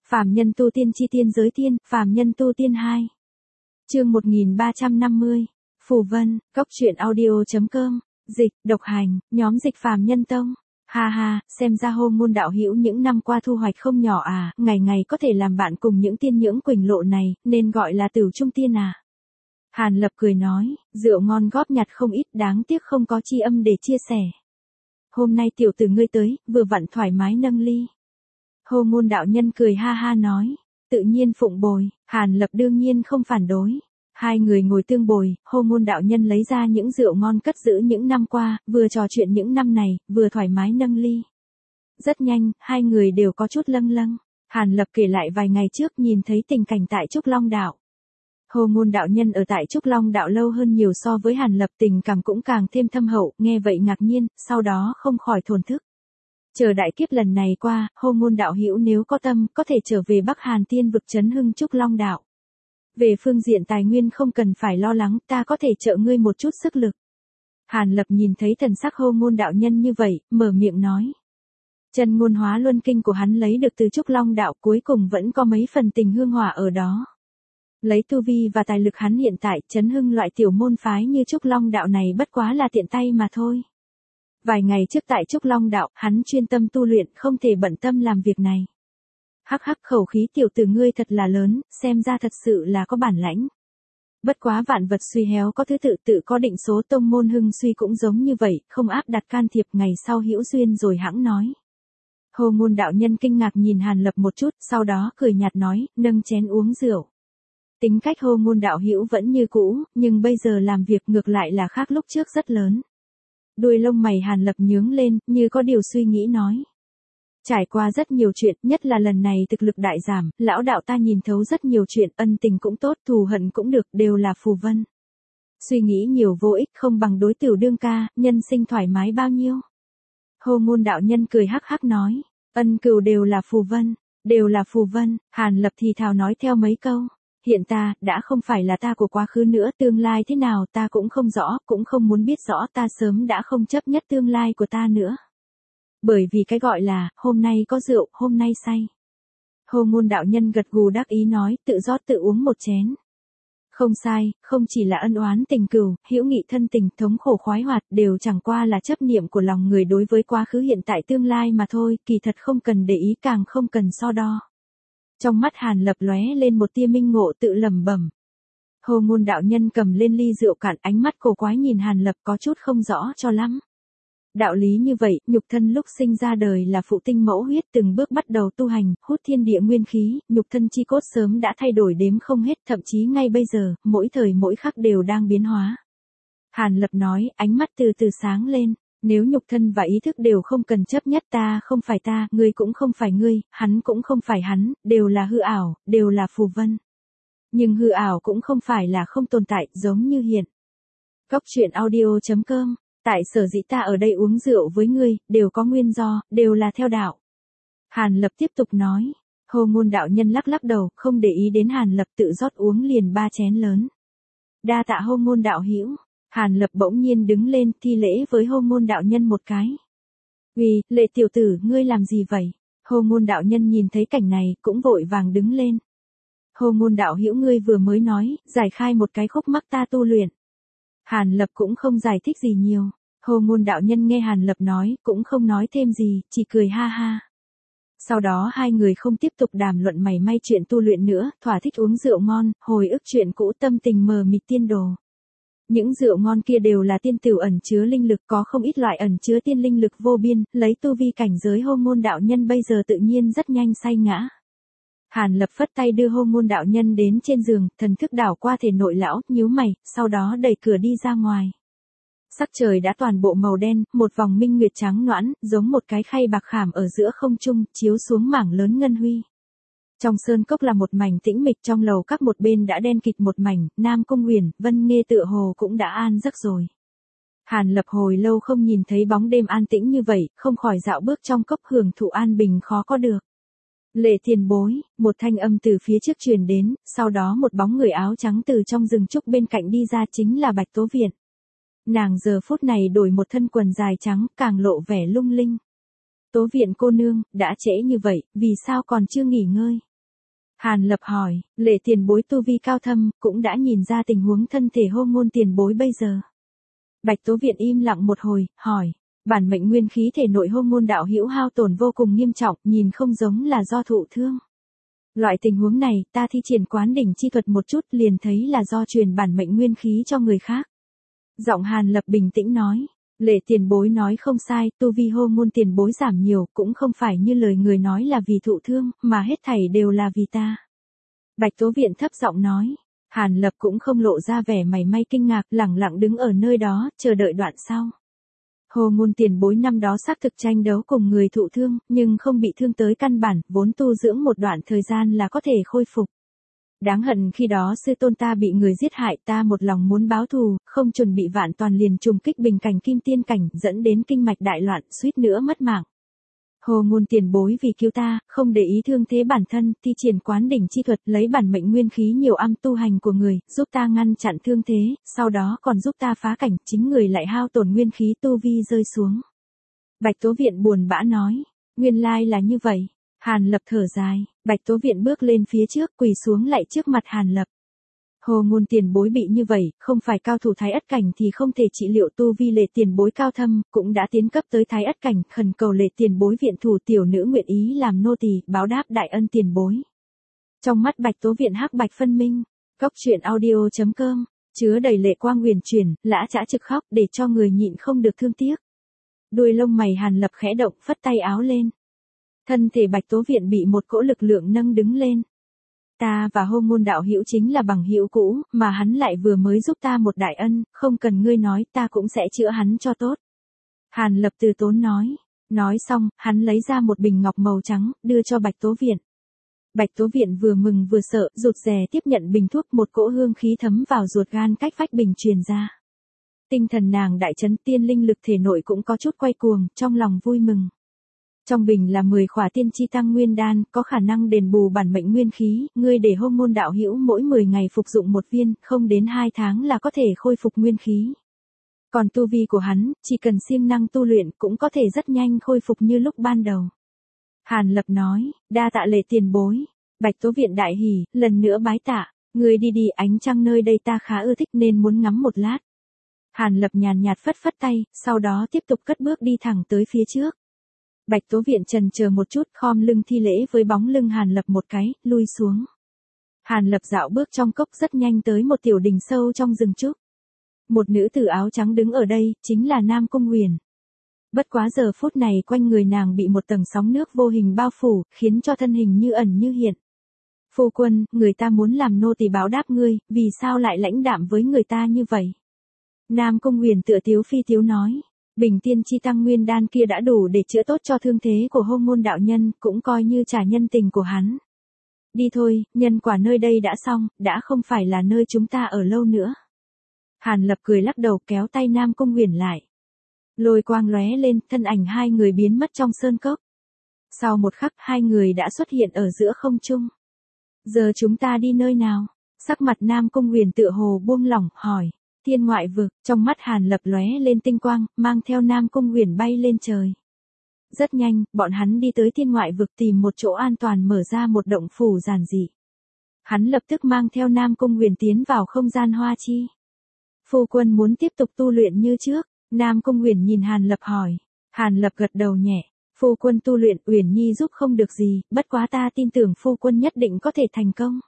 Phàm nhân tu tiên chi tiên giới tiên, phàm nhân tu tiên 2. Chương 1350. Phù Vân, Cốc truyện audio.com, dịch, độc hành, nhóm dịch phàm nhân tông. Ha ha, xem ra Hô Môn đạo hữu những năm qua thu hoạch không nhỏ à, ngày ngày có thể làm bạn cùng những tiên nhưỡng quỳnh lộ này, nên gọi là Tửu Trung tiên à. Hàn Lập cười nói, rượu ngon góp nhặt không ít, đáng tiếc không có chi âm để chia sẻ. Hôm nay tiểu tử ngươi tới, vừa vặn thoải mái nâng ly. Hô Môn đạo nhân cười ha ha nói, tự nhiên phụng bồi. Hàn Lập đương nhiên không phản đối. Hai người ngồi tương bồi, Hô Môn đạo nhân lấy ra những rượu ngon cất giữ những năm qua, vừa trò chuyện những năm này, vừa thoải mái nâng ly. Rất nhanh, hai người đều có chút lâng lâng. Hàn Lập kể lại vài ngày trước nhìn thấy tình cảnh tại Trúc Long đạo. Hô Môn đạo nhân ở tại Trúc Long đạo lâu hơn nhiều so với Hàn Lập, tình cảm cũng càng thêm thâm hậu, nghe vậy ngạc nhiên, sau đó không khỏi thổn thức. Chờ đại kiếp lần này qua, Hô Môn đạo hữu nếu có tâm, có thể trở về Bắc Hàn Tiên vực trấn hưng Trúc Long đạo. Về phương diện tài nguyên không cần phải lo lắng, ta có thể trợ ngươi một chút sức lực. Hàn Lập nhìn thấy thần sắc Hô Môn đạo nhân như vậy, mở miệng nói. Chân ngôn hóa luân kinh của hắn lấy được từ Trúc Long đạo, cuối cùng vẫn có mấy phần tình hương hỏa ở đó. Lấy tu vi và tài lực hắn hiện tại, trấn hưng loại tiểu môn phái như Trúc Long đạo này bất quá là tiện tay mà thôi. Vài ngày trước tại Trúc Long đạo, hắn chuyên tâm tu luyện, không thể bận tâm làm việc này. Hắc hắc, khẩu khí tiểu tử ngươi thật là lớn, xem ra thật sự là có bản lãnh. Bất quá vạn vật suy héo có thứ tự có định số, tông môn hưng suy cũng giống như vậy, không áp đặt can thiệp, ngày sau hữu duyên rồi hãng nói. Hô Môn đạo nhân kinh ngạc nhìn Hàn Lập một chút, sau đó cười nhạt nói, nâng chén uống rượu. Tính cách Hô Môn đạo hữu vẫn như cũ, nhưng bây giờ làm việc ngược lại là khác lúc trước rất lớn. Đuôi lông mày Hàn Lập nhướng lên, như có điều suy nghĩ nói. Trải qua rất nhiều chuyện, nhất là lần này thực lực đại giảm, lão đạo ta nhìn thấu rất nhiều chuyện, ân tình cũng tốt, thù hận cũng được, đều là phù vân. Suy nghĩ nhiều vô ích, không bằng đối tiểu đương ca, nhân sinh thoải mái bao nhiêu. Hô Môn đạo nhân cười hắc hắc nói, ân cừu đều là phù vân, đều là phù vân. Hàn Lập thì thào nói theo mấy câu. Hiện ta, đã không phải là ta của quá khứ nữa, tương lai thế nào ta cũng không rõ, cũng không muốn biết rõ, ta sớm đã không chấp nhất tương lai của ta nữa. Bởi vì cái gọi là, hôm nay có rượu, hôm nay say. Hô Môn đạo nhân gật gù đắc ý nói, tự rót tự uống một chén. Không sai, không chỉ là ân oán tình cừu, hữu nghị thân tình, thống khổ khoái hoạt, đều chẳng qua là chấp niệm của lòng người đối với quá khứ hiện tại tương lai mà thôi, kỳ thật không cần để ý, càng không cần so đo. Trong mắt Hàn Lập lóe lên một tia minh ngộ, tự lẩm bẩm. Hô Môn đạo nhân cầm lên ly rượu cạn, ánh mắt cổ quái nhìn Hàn Lập có chút không rõ cho lắm. Đạo lý như vậy, nhục thân lúc sinh ra đời là phụ tinh mẫu huyết, từng bước bắt đầu tu hành, hút thiên địa nguyên khí, nhục thân chi cốt sớm đã thay đổi đếm không hết, thậm chí ngay bây giờ, mỗi thời mỗi khắc đều đang biến hóa. Hàn Lập nói, ánh mắt từ từ sáng lên, nếu nhục thân và ý thức đều không cần chấp nhất, ta không phải ta, ngươi cũng không phải ngươi, hắn cũng không phải hắn, đều là hư ảo, đều là phù vân. Nhưng hư ảo cũng không phải là không tồn tại, giống như hiện. Cốc truyện audio.com. Tại sở dĩ ta ở đây uống rượu với ngươi, đều có nguyên do, đều là theo đạo. Hàn Lập tiếp tục nói. Hô Môn đạo nhân lắc lắc đầu, không để ý đến Hàn Lập, tự rót uống liền 3 chén lớn. Đa tạ Hô Môn đạo hữu. Hàn Lập bỗng nhiên đứng lên, thi lễ với Hô Môn đạo nhân một cái. Uy, Lệ tiểu tử, ngươi làm gì vậy? Hô Môn đạo nhân nhìn thấy cảnh này, cũng vội vàng đứng lên. Hô Môn đạo hữu, ngươi vừa mới nói, giải khai một cái khúc mắc ta tu luyện. Hàn Lập cũng không giải thích gì nhiều. Hô Môn đạo nhân nghe Hàn Lập nói, cũng không nói thêm gì, chỉ cười ha ha. Sau đó hai người không tiếp tục đàm luận mảy may chuyện tu luyện nữa, thỏa thích uống rượu ngon, hồi ức chuyện cũ, tâm tình mờ mịt tiên đồ. Những rượu ngon kia đều là tiên tửu ẩn chứa linh lực, có không ít loại ẩn chứa tiên linh lực vô biên, lấy tu vi cảnh giới Hô Môn đạo nhân bây giờ tự nhiên rất nhanh say ngã. Hàn Lập phất tay đưa Hô Môn đạo nhân đến trên giường, thần thức đảo qua thể nội lão, nhíu mày, sau đó đẩy cửa đi ra ngoài. Sắc trời đã toàn bộ màu đen, một vòng minh nguyệt trắng nõn, giống một cái khay bạc khảm ở giữa không trung, chiếu xuống mảng lớn ngân huy. Trong sơn cốc là một mảnh tĩnh mịch, trong lầu các một bên đã đen kịt một mảnh, Nam Cung Huyền, Vân Nghê tựa hồ cũng đã an giấc rồi. Hàn Lập hồi lâu không nhìn thấy bóng đêm an tĩnh như vậy, không khỏi dạo bước trong cốc hưởng thụ an bình khó có được. Lệ tiền bối, một thanh âm từ phía trước truyền đến, sau đó một bóng người áo trắng từ trong rừng trúc bên cạnh đi ra, chính là Bạch Tố Viện. Nàng giờ phút này đổi một thân quần dài trắng, càng lộ vẻ lung linh. Tố Viện cô nương, đã trễ như vậy, vì sao còn chưa nghỉ ngơi? Hàn Lập hỏi, Lệ tiền bối tu vi cao thâm, cũng đã nhìn ra tình huống thân thể hô ngôn tiền bối bây giờ. Bạch Tố Viện im lặng một hồi, hỏi, bản mệnh nguyên khí thể nội hô ngôn đạo hữu hao tổn vô cùng nghiêm trọng, nhìn không giống là do thụ thương. Loại tình huống này, ta thi triển quán đỉnh chi thuật một chút liền thấy là do truyền bản mệnh nguyên khí cho người khác. Giọng Hàn Lập bình tĩnh nói, Lệ tiền bối nói không sai, tu vi hô ngôn tiền bối giảm nhiều, cũng không phải như lời người nói là vì thụ thương, mà hết thảy đều là vì ta. Bạch Tố Viện thấp giọng nói, Hàn Lập cũng không lộ ra vẻ mảy may kinh ngạc, lẳng lặng đứng ở nơi đó, chờ đợi đoạn sau. Hồ ngôn tiền bối năm đó xác thực tranh đấu cùng người thụ thương, nhưng không bị thương tới căn bản, vốn tu dưỡng một đoạn thời gian là có thể khôi phục. Đáng hận khi đó sư tôn ta bị người giết hại, ta một lòng muốn báo thù, không chuẩn bị vạn toàn liền trùng kích bình cảnh kim tiên cảnh, dẫn đến kinh mạch đại loạn, suýt nữa mất mạng. Hồ ngôn tiền bối vì cứu ta, không để ý thương thế bản thân, thi triển quán đỉnh chi thuật, lấy bản mệnh nguyên khí nhiều âm tu hành của người, giúp ta ngăn chặn thương thế, sau đó còn giúp ta phá cảnh, chính người lại hao tổn nguyên khí tu vi rơi xuống. Bạch Tố Viện buồn bã nói, nguyên lai là như vậy. Hàn Lập thở dài, Bạch Tố Viện bước lên phía trước, quỳ xuống lại trước mặt Hàn Lập. Hồ ngôn tiền bối bị như vậy, không phải cao thủ thái ất cảnh thì không thể trị liệu, tu vi Lệ tiền bối cao thâm, cũng đã tiến cấp tới thái ất cảnh, khẩn cầu Lệ tiền bối viện thủ, tiểu nữ nguyện ý làm nô tỳ, báo đáp đại ân tiền bối. Trong mắt Bạch Tố Viện hắc bạch phân minh, Cốc Truyện Audio.com, chứa đầy lệ quang huyền chuyển, lã chã trực khóc để cho người nhịn không được thương tiếc. Đuôi lông mày Hàn Lập khẽ động, phất tay áo lên. Thân thể Bạch Tố Viện bị một cỗ lực lượng nâng đứng lên. Ta và Hô ngôn đạo hữu chính là bằng hữu cũ, mà hắn lại vừa mới giúp ta một đại ân, không cần ngươi nói, ta cũng sẽ chữa hắn cho tốt. Hàn Lập từ tốn nói. Nói xong, hắn lấy ra một bình ngọc màu trắng, đưa cho Bạch Tố Viện. Bạch Tố Viện vừa mừng vừa sợ, rụt rè tiếp nhận bình thuốc, một cỗ hương khí thấm vào ruột gan cách vách bình truyền ra. Tinh thần nàng đại chấn, tiên linh lực thể nội cũng có chút quay cuồng, trong lòng vui mừng. Trong bình là 10 khỏa tiên chi tăng nguyên đan, có khả năng đền bù bản mệnh nguyên khí, ngươi để Hô ngôn đạo hữu mỗi 10 ngày phục dụng một viên, không đến 2 tháng là có thể khôi phục nguyên khí. Còn tu vi của hắn, chỉ cần siêng năng tu luyện cũng có thể rất nhanh khôi phục như lúc ban đầu. Hàn Lập nói, đa tạ Lệ tiền bối. Bạch Tố Viện đại hỉ, lần nữa bái tạ, ngươi đi đi, ánh trăng nơi đây ta khá ưa thích nên muốn ngắm một lát. Hàn Lập nhàn nhạt phất phất tay, sau đó tiếp tục cất bước đi thẳng tới phía trước. Bạch Tố Viện chần chờ một chút, khom lưng thi lễ với bóng lưng Hàn Lập một cái, lui xuống. Hàn Lập dạo bước trong cốc rất nhanh tới một tiểu đình sâu trong rừng trúc. Một nữ tử áo trắng đứng ở đây, chính là Nam Cung Huyền. Bất quá giờ phút này quanh người nàng bị một tầng sóng nước vô hình bao phủ, khiến cho thân hình như ẩn như hiện. Phu quân, người ta muốn làm nô tỳ báo đáp ngươi, vì sao lại lãnh đạm với người ta như vậy? Nam Cung Huyền tựa tiếu phi tiếu nói. Bình tiên chi tăng nguyên đan kia đã đủ để chữa tốt cho thương thế của Hô ngôn đạo nhân, cũng coi như trả nhân tình của hắn. Đi thôi, nhân quả nơi đây đã xong, đã không phải là nơi chúng ta ở lâu nữa. Hàn Lập cười lắc đầu kéo tay Nam Cung Huyền lại. Lôi quang lóe lên, thân ảnh hai người biến mất trong sơn cốc. Sau một khắc, hai người đã xuất hiện ở giữa không trung. Giờ chúng ta đi nơi nào? Sắc mặt Nam Cung Huyền tựa hồ buông lỏng, hỏi. Thiên ngoại vực, trong mắt Hàn Lập lóe lên tinh quang, mang theo Nam Cung Huyền bay lên trời. Rất nhanh, bọn hắn đi tới thiên ngoại vực tìm một chỗ an toàn, mở ra một động phủ giản dị. Hắn lập tức mang theo Nam Cung Huyền tiến vào không gian hoa chi. Phu quân muốn tiếp tục tu luyện như trước, Nam Cung Huyền nhìn Hàn Lập hỏi. Hàn Lập gật đầu nhẹ, phu quân tu luyện Uyển Nhi giúp không được gì, bất quá ta tin tưởng phu quân nhất định có thể thành công.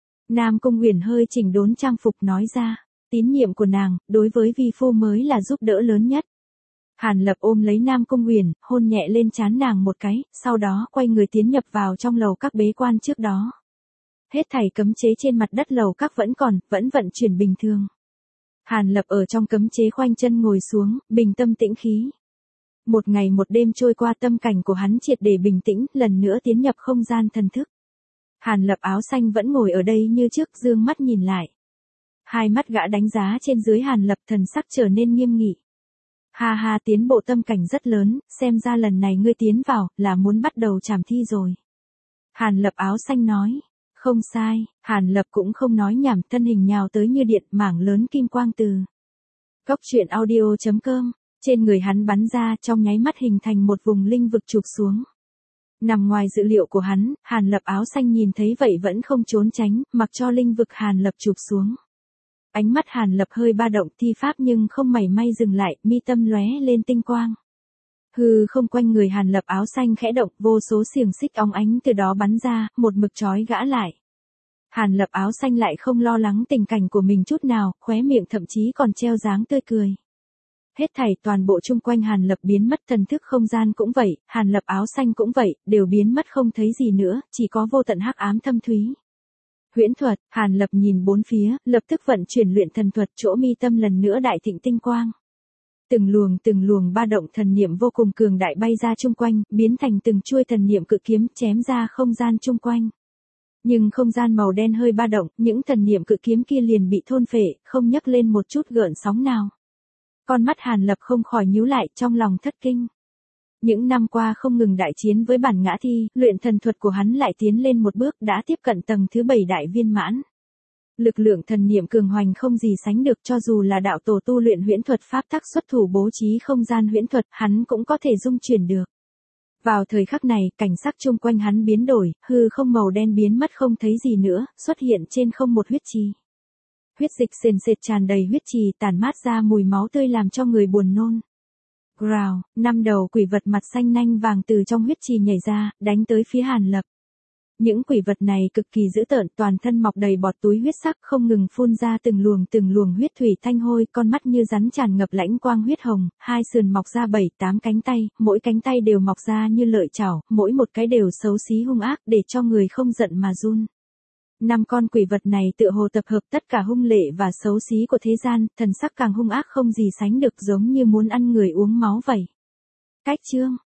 Nam Cung Huyền hơi chỉnh đốn trang phục nói ra. Tín nhiệm của nàng, đối với vi phu mới là giúp đỡ lớn nhất. Hàn Lập ôm lấy Nam Cung Huyền, hôn nhẹ lên trán nàng một cái, sau đó quay người tiến nhập vào trong lầu các bế quan trước đó. Hết thảy cấm chế trên mặt đất lầu các vẫn còn, vẫn vận chuyển bình thường. Hàn Lập ở trong cấm chế khoanh chân ngồi xuống, bình tâm tĩnh khí. Một ngày một đêm trôi qua, tâm cảnh của hắn triệt để bình tĩnh, lần nữa tiến nhập không gian thần thức. Hàn Lập áo xanh vẫn ngồi ở đây như trước, dương mắt nhìn lại. Hai mắt gã đánh giá trên dưới Hàn Lập, thần sắc trở nên nghiêm nghị. Ha ha, tiến bộ tâm cảnh rất lớn, xem ra lần này ngươi tiến vào, là muốn bắt đầu trảm thi rồi. Hàn Lập áo xanh nói. Không sai, Hàn Lập cũng không nói nhảm, thân hình nhào tới như điện, mảng lớn kim quang từ Cốc Truyện Audio.com, trên người hắn bắn ra, trong nháy mắt hình thành một vùng linh vực chụp xuống. Nằm ngoài dự liệu của hắn, Hàn Lập áo xanh nhìn thấy vậy vẫn không trốn tránh, mặc cho linh vực Hàn Lập chụp xuống. Ánh mắt Hàn Lập hơi ba động thi pháp nhưng không mảy may dừng lại, mi tâm lóe lên tinh quang. Hư không quanh người Hàn Lập áo xanh khẽ động, vô số xiềng xích óng ánh từ đó bắn ra, một mực trói gã lại. Hàn Lập áo xanh lại không lo lắng tình cảnh của mình chút nào, khóe miệng thậm chí còn treo dáng tươi cười. Hết thảy toàn bộ chung quanh Hàn Lập biến mất, thần thức không gian cũng vậy, Hàn Lập áo xanh cũng vậy, đều biến mất không thấy gì nữa, chỉ có vô tận hắc ám thâm thúy. Huyễn thuật, Hàn Lập nhìn bốn phía, lập tức vận chuyển luyện thần thuật, chỗ mi tâm lần nữa đại thịnh tinh quang. Từng luồng ba động thần niệm vô cùng cường đại bay ra chung quanh, biến thành từng chuôi thần niệm cự kiếm chém ra không gian chung quanh. Nhưng không gian màu đen hơi ba động, những thần niệm cự kiếm kia liền bị thôn phệ, không nhấc lên một chút gợn sóng nào. Con mắt Hàn Lập không khỏi nhíu lại, trong lòng thất kinh. Những năm qua không ngừng đại chiến với bản ngã thi, luyện thần thuật của hắn lại tiến lên một bước, đã tiếp cận tầng thứ 7 đại viên mãn. Lực lượng thần niệm cường hoành không gì sánh được, cho dù là đạo tổ tu luyện huyễn thuật pháp tắc xuất thủ bố trí không gian huyễn thuật, hắn cũng có thể dung chuyển được. Vào thời khắc này, cảnh sắc chung quanh hắn biến đổi, hư không màu đen biến mất không thấy gì nữa, xuất hiện trên không một huyết trì. Huyết dịch sền sệt tràn đầy huyết trì, tản mát ra mùi máu tươi làm cho người buồn nôn. Growl, 5 đầu quỷ vật mặt xanh nanh vàng từ trong huyết trì nhảy ra, đánh tới phía Hàn Lập. Những quỷ vật này cực kỳ dữ tợn, toàn thân mọc đầy bọt túi huyết sắc, không ngừng phun ra từng luồng huyết thủy thanh hôi, con mắt như rắn tràn ngập lãnh quang huyết hồng, hai sườn mọc ra 7-8 cánh tay, mỗi cánh tay đều mọc ra như lợi chảo, mỗi một cái đều xấu xí hung ác, để cho người không giận mà run. 5 con quỷ vật này tựa hồ tập hợp tất cả hung lệ và xấu xí của thế gian, thần sắc càng hung ác không gì sánh được, giống như muốn ăn người uống máu vậy. Cách chương